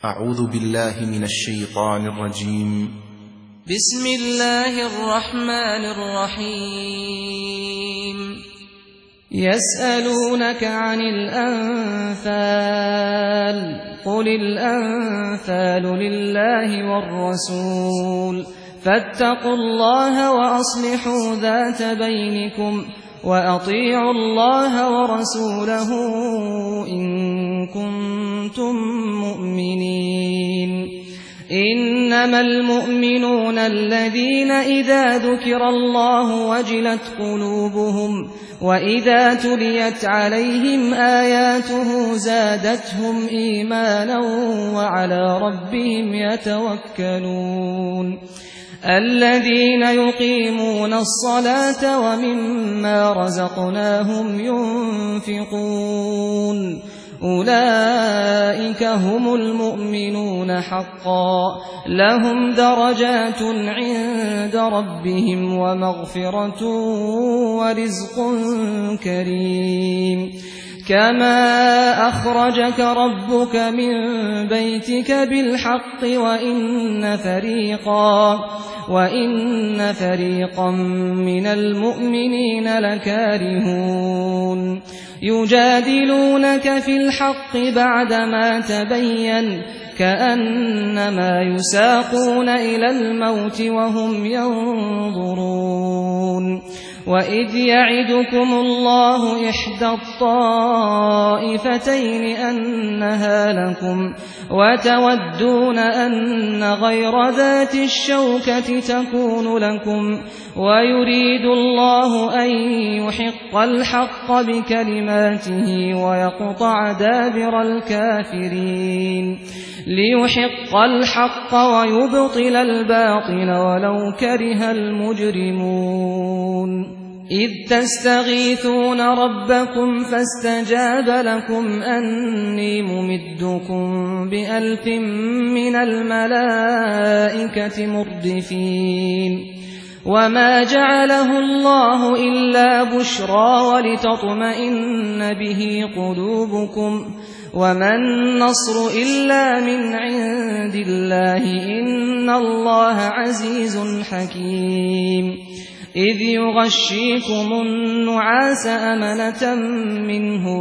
أعوذ بالله من الشيطان الرجيم. بسم الله الرحمن الرحيم. يسألونك عن الأنفال قل الأنفال لله والرسول فاتقوا الله وأصلحوا ذات بينكم وأطيعوا الله ورسوله إن كنتم مؤمنين. إنما المؤمنون الذين إذا ذكر الله وجلت قلوبهم وإذا تليت عليهم آياته زادتهم إيمانا وعلى ربهم يتوكلون. الذين يقيمون الصلاة ومما رزقناهم ينفقون أولئك هم المؤمنون حقا لهم درجات عند ربهم ومغفرة ورزق كريم. كما أخرجك ربك من بيتك بالحق وإن فريقا من المؤمنين لكارهون. يجادلونك في الحق بعدما تبين كأنما يساقون إلى الموت وهم ينظرون. وإذ يعدكم الله إحدى الطائفتين أنها لكم وتودون أن غير ذات الشوكة تكون لكم ويريد الله أن يحق الحق بكلماته ويقطع دابر الكافرين ليحق الحق ويبطل الباطل ولو كره المجرمون. إذ تستغيثون ربكم فاستجاب لكم أني ممدكم ب1000 من الملائكة مردفين. وما جعله الله إلا بشرى ولتطمئن به قلوبكم وما النصر إلا من عند الله إن الله عزيز حكيم. إذ يغشيكم النعاس أمنة منه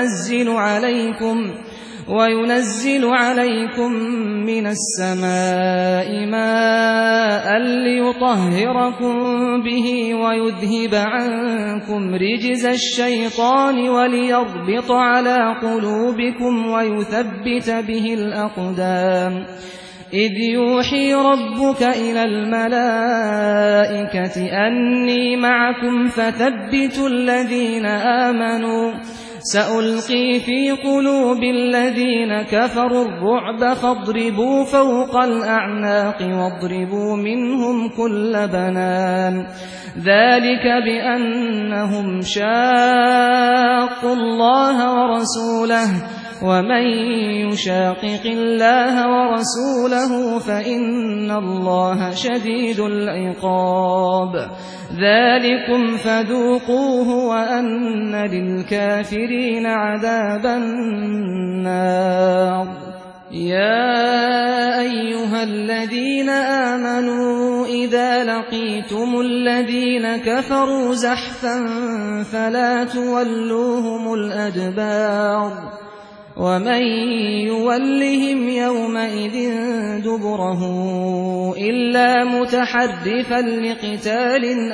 وينزل عليكم من السماء ماء ليطهركم به ويذهب عنكم رجز الشيطان وليربط على قلوبكم ويثبت به الأقدام. إذ يوحي ربك إلى الملائكة أني معكم فثبتوا الذين آمنوا سألقي في قلوب الذين كفروا الرعب فاضربوا فوق الأعناق واضربوا منهم كل بنان. ذلك بأنهم شاقوا الله ورسوله ومن يشاقق الله ورسوله فإن الله شديد العقاب. ذلكم فذوقوه وأن للكافرين عذاب النار. يا أيها الذين آمنوا إذا لقيتم الذين كفروا زحفا فلا تولوهم الأدبار ومن يولهم يومئذ دبره إلا متحرفا لقتال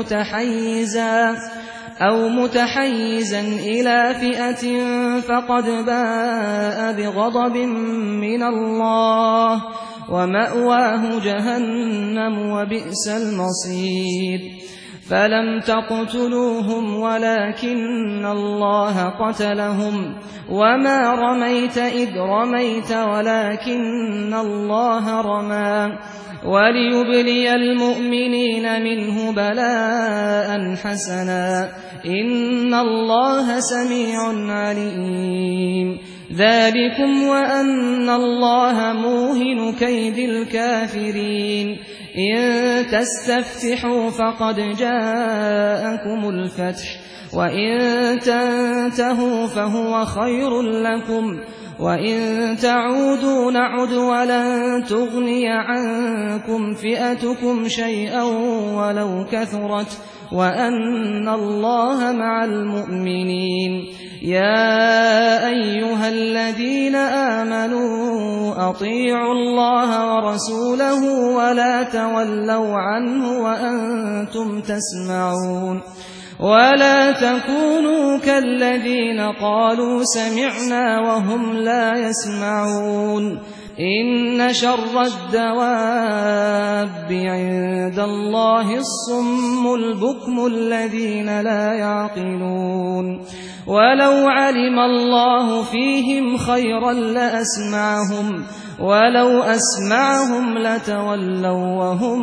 أو متحيزا إلى فئة فقد باء بغضب من الله ومأواه جهنم وبئس المصير. فلم تقتلوهم ولكن الله قتلهم وما رميت إذ رميت ولكن الله رمى وليبلي المؤمنين منه بلاء حسنا إن الله سميع عليم. ذلكم وأن الله موهن كيد الكافرين. إن تستفتحوا فقد جاءكم الفتح وإن تنتهوا فهو خير لكم وإن تعودوا نعد ولن تغني عنكم فئتكم شيئا ولو كثرت وأن الله مع المؤمنين يا أيها الذين آمنوا أطيعوا الله ورسوله ولا تولوا عنه وأنتم تسمعون ولا تكونوا كالذين قالوا سمعنا وهم لا يسمعون إن شر الدواب عند الله الصم البكم الذين لا يعقلون ولو علم الله فيهم خيرا لأسمعهم ولو أسمعهم لتولوا وهم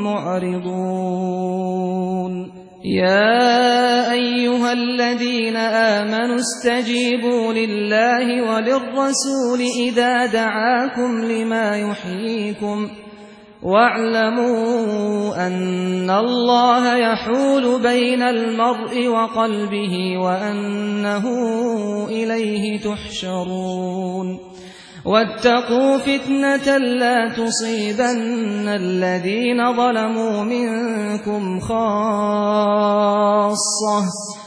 معرضون يا أيها الذين آمنوا استجيبوا لله وللرسول إذا دعاكم لما يحييكم واعلموا أن الله يحول بين المرء وقلبه وأنه إليه تحشرون واتقوا فتنة لا تصيبن الذين ظلموا منكم خاصة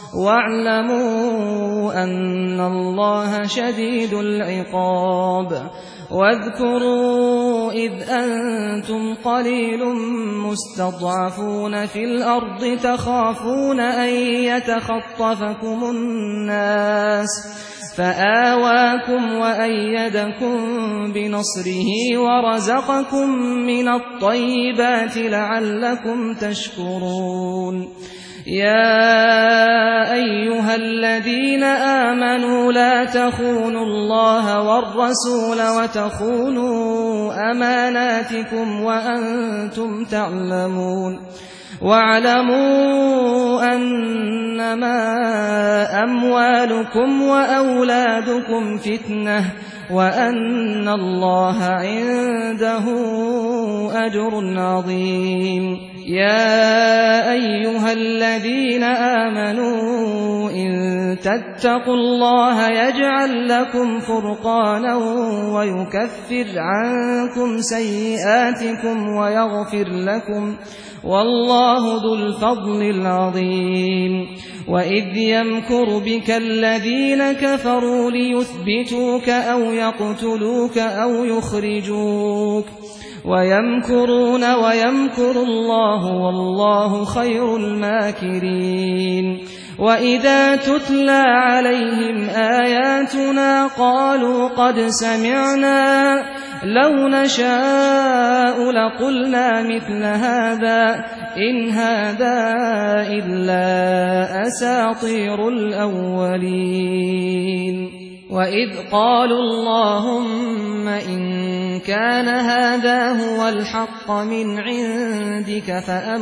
واعلموا أن الله شديد العقاب واذكروا إذ أنتم قليل مستضعفون في الأرض تخافون أن يتخطفكم الناس فآواكم وأيدكم بنصره ورزقكم من الطيبات لعلكم تشكرون يا أيها الذين آمنوا لا تخونوا الله والرسول وتخونوا أماناتكم وأنتم تعلمون واعلموا أنما أموالكم وأولادكم فتنة وأن الله عنده أجر عظيم يا أيها الذين آمنوا إن تتقوا الله يجعل لكم فرقانا ويكفر عنكم سيئاتكم ويغفر لكم والله ذو الفضل العظيم وإذ يمكر بك الذين كفروا ليثبتوك أو يقتلوك أو يخرجوك ويمكرون ويمكر الله والله خير الماكرين وإذا تتلى عليهم آياتنا قالوا قد سمعنا لو نشاء لقلنا مثل هذا إن هذا إلا أساطير الأولين وإذ قالوا اللهم إن كان هذا هو الحق من عندك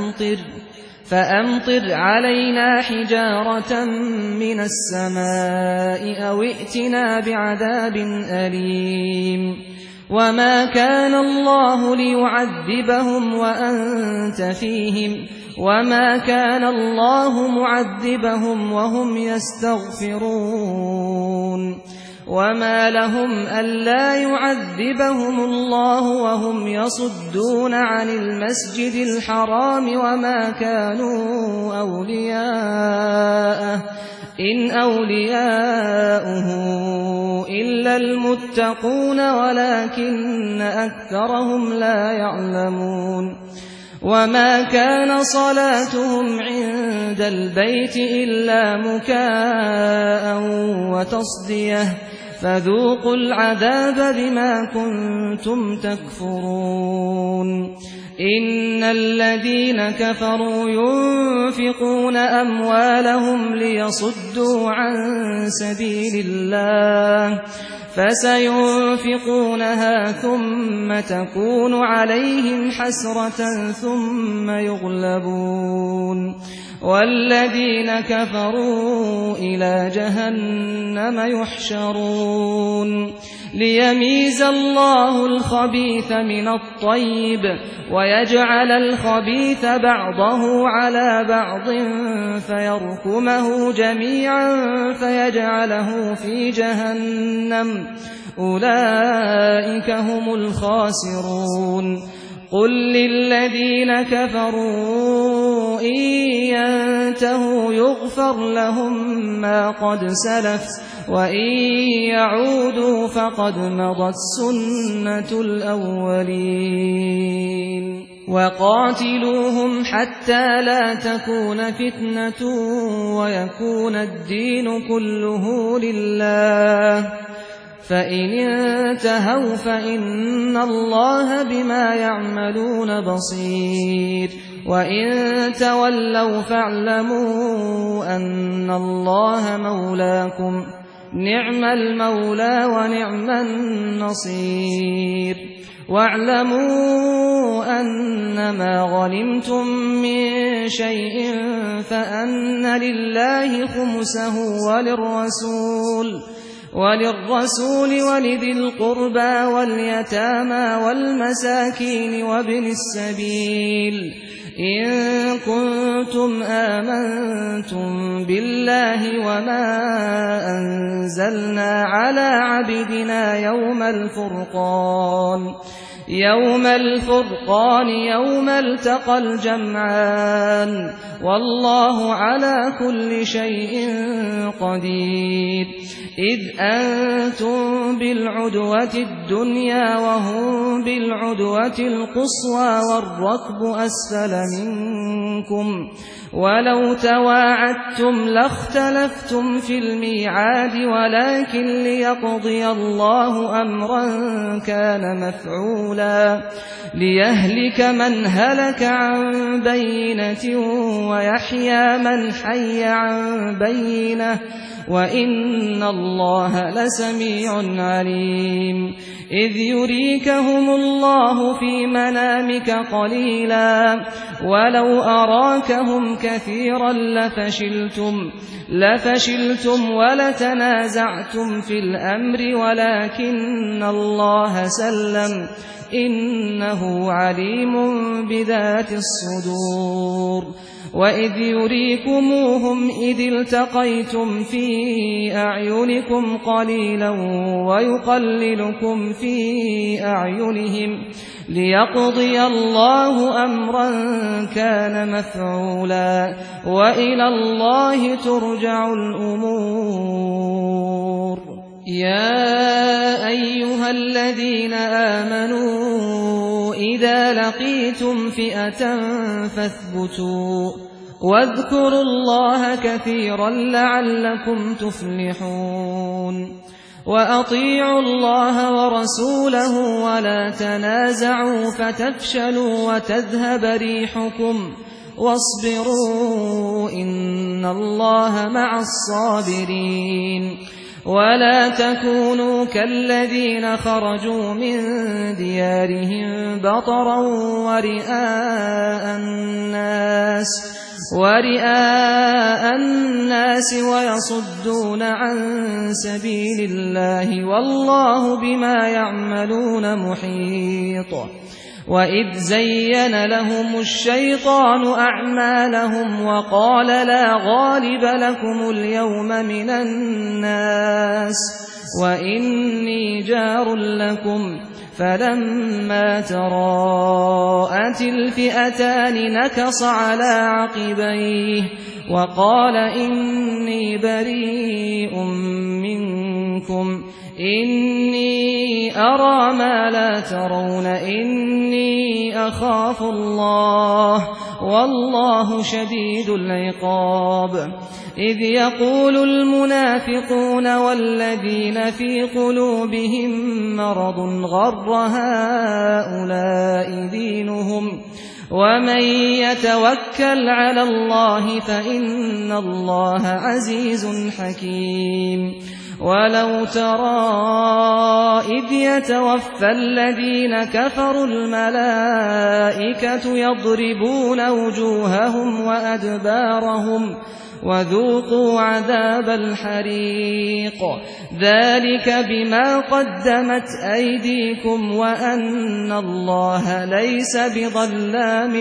فأمطر علينا حجارة من السماء أو ائتنا بعذاب أليم وما كان الله ليعذبهم وأنت فيهم وما كان الله معذبهم وهم يستغفرون وما لهم ألا يعذبهم الله وهم يصدون عن المسجد الحرام وما كانوا أولياءه إن أولياؤه إلا المتقون ولكن أكثرهم لا يعلمون وما كان صلاتهم عند البيت إلا مكاء وتصدية فذوقوا العذاب بما كنتم تكفرون إن الذين كفروا ينفقون أموالهم ليصدوا عن سبيل الله فسينفقونها ثم تكون عليهم حسرة ثم يغلبون والذين كفروا إلى جهنم يحشرون ليميز الله الخبيث من الطيب ويجعل الخبيث بعضه على بعض فيركمه جميعا فيجعله في جهنم أولئك هم الخاسرون قل للذين كفروا إن ينتهوا يغفر لهم ما قد سلف وإن يعودوا فقد مضت سنة الأولين وقاتلوهم حتى لا تكون فتنة ويكون الدين كله لله فإن انتهوا فإن الله بما يعملون بصير وإن تولوا فاعلموا أن الله مولاكم نعم المولى ونعم النصير واعلموا أنما غنمتم من شيء فأن لله خمسه وللرسول ولذي القربى واليتامى والمساكين وابن السبيل إن كنتم آمنتم بالله وما أنزلنا على عبدنا يوم الفرقان يوم التقى الجمعان والله على كل شيء قدير إذ أنتم بالعدوة الدنيا وهم بالعدوة القصوى والركب أسفل منكم ولو تواعدتم لاختلفتم في الميعاد ولكن ليقضي الله أمرا كان مفعولا ليهلك من هلك عن بينة ويحيى من حي عن بينة وإن الله لسميع عليم إذ يريكهم الله في منامك قليلا ولو أراكهم كثيرا لفشلتم ولتنازعتم في الأمر ولكن الله سلم إنه عليم بذات الصدور وإذ يريكموهم إذ التقيتم في أعينكم قليلا ويقللكم في أعينهم ليقضي الله أمرا كان مفعولا وإلى الله ترجع الأمور يا أيها الذين آمنوا إذا لقيتم فئة فاثبتوا واذكروا الله كثيرا لعلكم تفلحون وأطيعوا الله ورسوله ولا تنازعوا فتفشلوا وتذهب ريحكم واصبروا إن الله مع الصابرين ولا تكونوا كالذين خرجوا من ديارهم بطرا ورئاء الناس ويصدون عن سبيل الله والله بما يعملون محيط وإذ زين لهم الشيطان أعمالهم وقال لا غالب لكم اليوم من الناس وإني جار لكم فلما تراءت الفئتان نكص على عقبيه وقال إني بريء منكم إني أرى ما لا ترون إني أخاف الله والله شديد العقاب إذ يقول المنافقون والذين في قلوبهم مرض غر هؤلاء دينهم ومن يتوكل على الله فإن الله عزيز حكيم ولو ترى إذ يتوفى الذين كفروا الملائكة يضربون وجوههم وأدبارهم وذوقوا عذاب الحريق ذلك بما قدمت أيديكم وأن الله ليس بظلام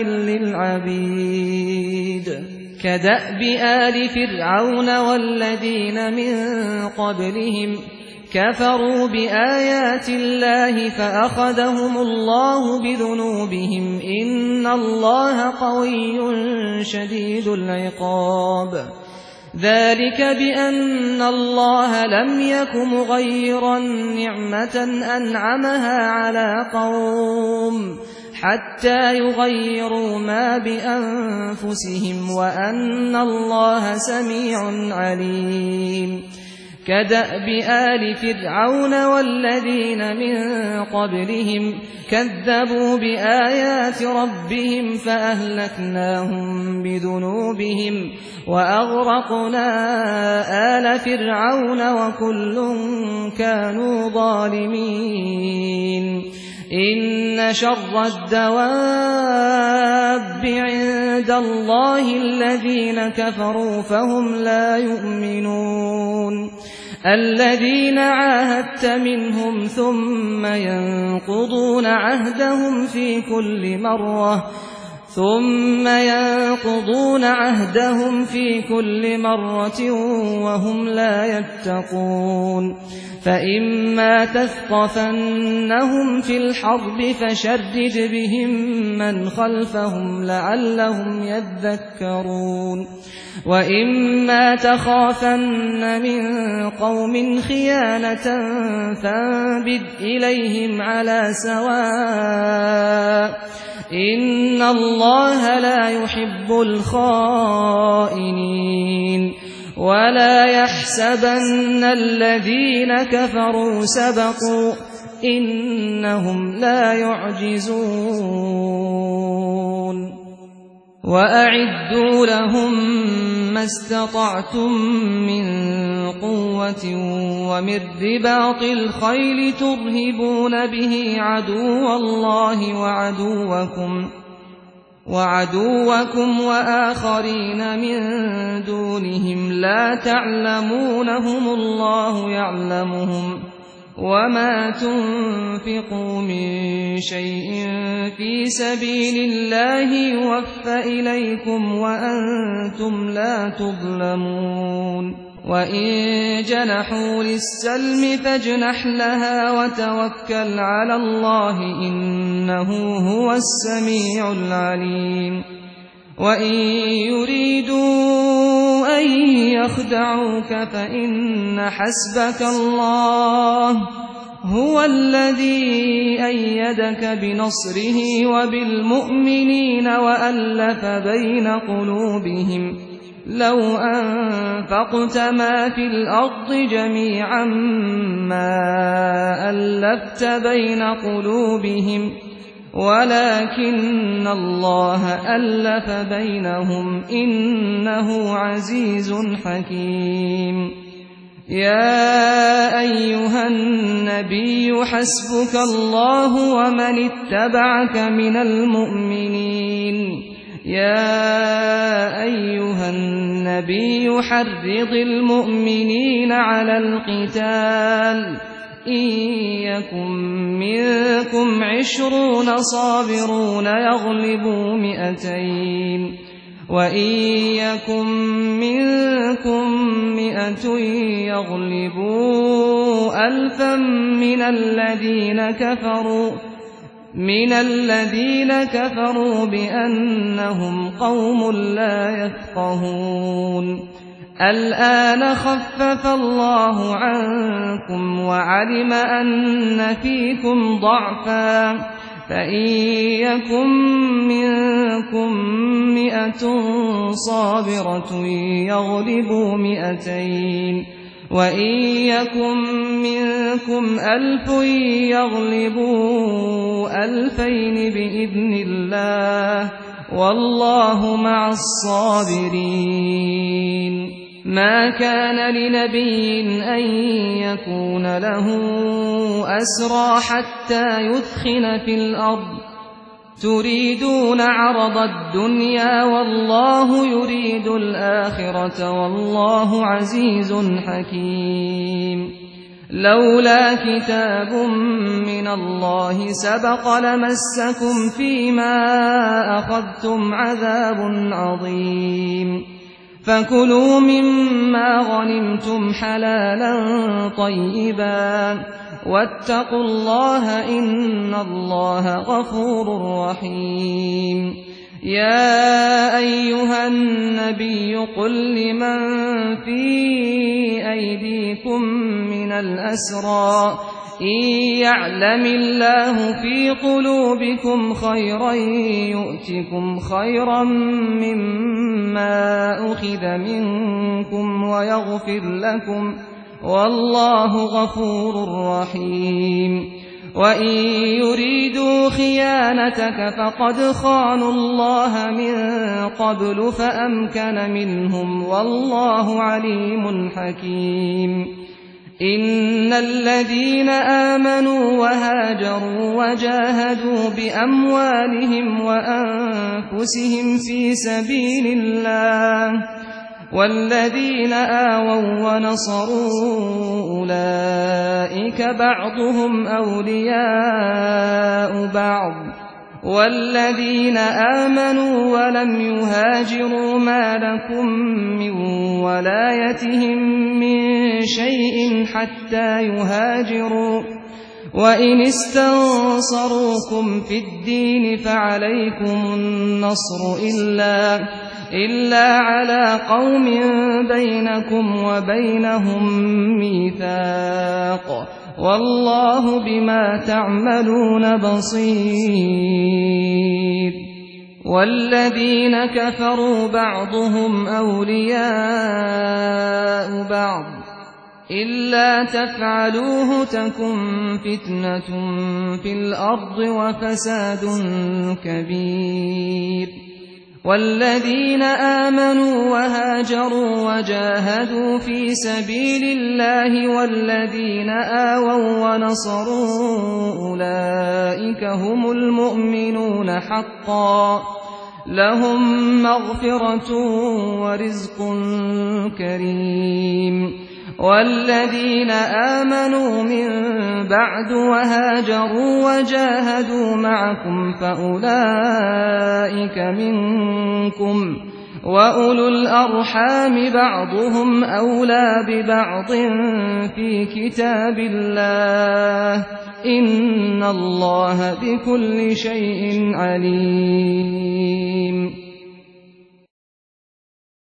للعبيد كدأب آل فرعون والذين من قبلهم كفروا بآيات الله فأخذهم الله بذنوبهم إن الله قوي شديد العقاب ذلك بأن الله لم يك مغيرا نعمة أنعمها على قوم حتى يغيروا ما بأنفسهم وأن الله سميع عليم كدأب آل فرعون والذين من قبلهم كذبوا بآيات ربهم فأهلكناهم بذنوبهم وأغرقنا آل فرعون وكل كانوا ظالمين إن شر الدواب عند الله الذين كفروا فهم لا يؤمنون الذين عاهدت منهم ثم ينقضون عهدهم في كل مرة وهم لا يتقون فإما تثقفنهم في الحرب فشرد بهم من خلفهم لعلهم يذكرون وإما تخافن من قوم خيانة فانبذ إليهم على سواء إن الله لا يحب الخائنين ولا يحسبن الذين كفروا سبقوا إنهم لا يعجزون وأعدوا لهم ما استطعتم من قوة ومن رباط الخيل ترهبون به عدو الله وعدوكم وآخرين من دونهم لا تعلمونهم الله يعلمهم وما تنفقوا من شيء في سبيل الله يوفى إليكم وأنتم لا تظلمون وإن جنحوا للسلم فاجنح لها وتوكل على الله إنه هو السميع العليم وإن يريدوا أن يخدعوك فإن حسبك الله هو الذي أيدك بنصره وبالمؤمنين وألف بين قلوبهم لو أنفقت ما في الأرض جميعا ما ألفت بين قلوبهم ولكن الله ألف بينهم إنه عزيز حكيم يا أيها النبي حسبك الله ومن اتبعك من المؤمنين يا أيها النبي حرض المؤمنين على القتال إن يكن منكم 20 صابرون يغلبوا 200 وإن يكن منكم 100 يغلبوا 1000 من الذين كفروا بأنهم قوم لا يفقهون الآن خفف الله عنكم وعلم أن فيكم ضعفا فإن يكن منكم 100 صابرة يغلبوا 200 وإن يكن منكم 1000 يغلبوا 2000 بإذن الله والله مع الصابرين ما كان لنبي أن يكون له أسرى حتى يثخن في الأرض تريدون عرض الدنيا والله يريد الآخرة والله عزيز حكيم لولا كتاب من الله سبق لمسكم فيما أخذتم عذاب عظيم فكلوا مما غنمتم حلالا طيبا واتقوا الله إن الله غفور رحيم. يا أيها النبي قل لمن في أيديكم من الأسرى إن يعلم الله في قلوبكم خيرا يؤتكم خيرا مما أخذ منكم ويغفر لكم والله غفور رحيم. وإن يريدوا خيانتك فقد خانوا الله من قبل فأمكن منهم والله عليم حكيم. إن الذين آمنوا وهاجروا وجاهدوا بأموالهم وأنفسهم في سبيل الله والذين آووا ونصروا أولئك بعضهم أولياء بعض والذين آمنوا ولم يهاجروا ما لكم من ولايتهم من شيء حتى يهاجروا وإن استنصروكم في الدين فعليكم النصر إلا على قوم بينكم وبينهم ميثاق والله بما تعملون بصير. والذين كفروا بعضهم أولياء بعض إلا تفعلوه تكن فتنة في الأرض وفساد كبير. والذين آمنوا وهاجروا وجاهدوا في سبيل الله والذين آووا ونصروا أولئك هم المؤمنون حقا لهم مغفرة ورزق كريم. والذين آمنوا من بعد وهاجروا وجاهدوا معكم فأولئك منكم وأولو الأرحام بعضهم أولى ببعض في كتاب الله إن الله بكل شيء عليم.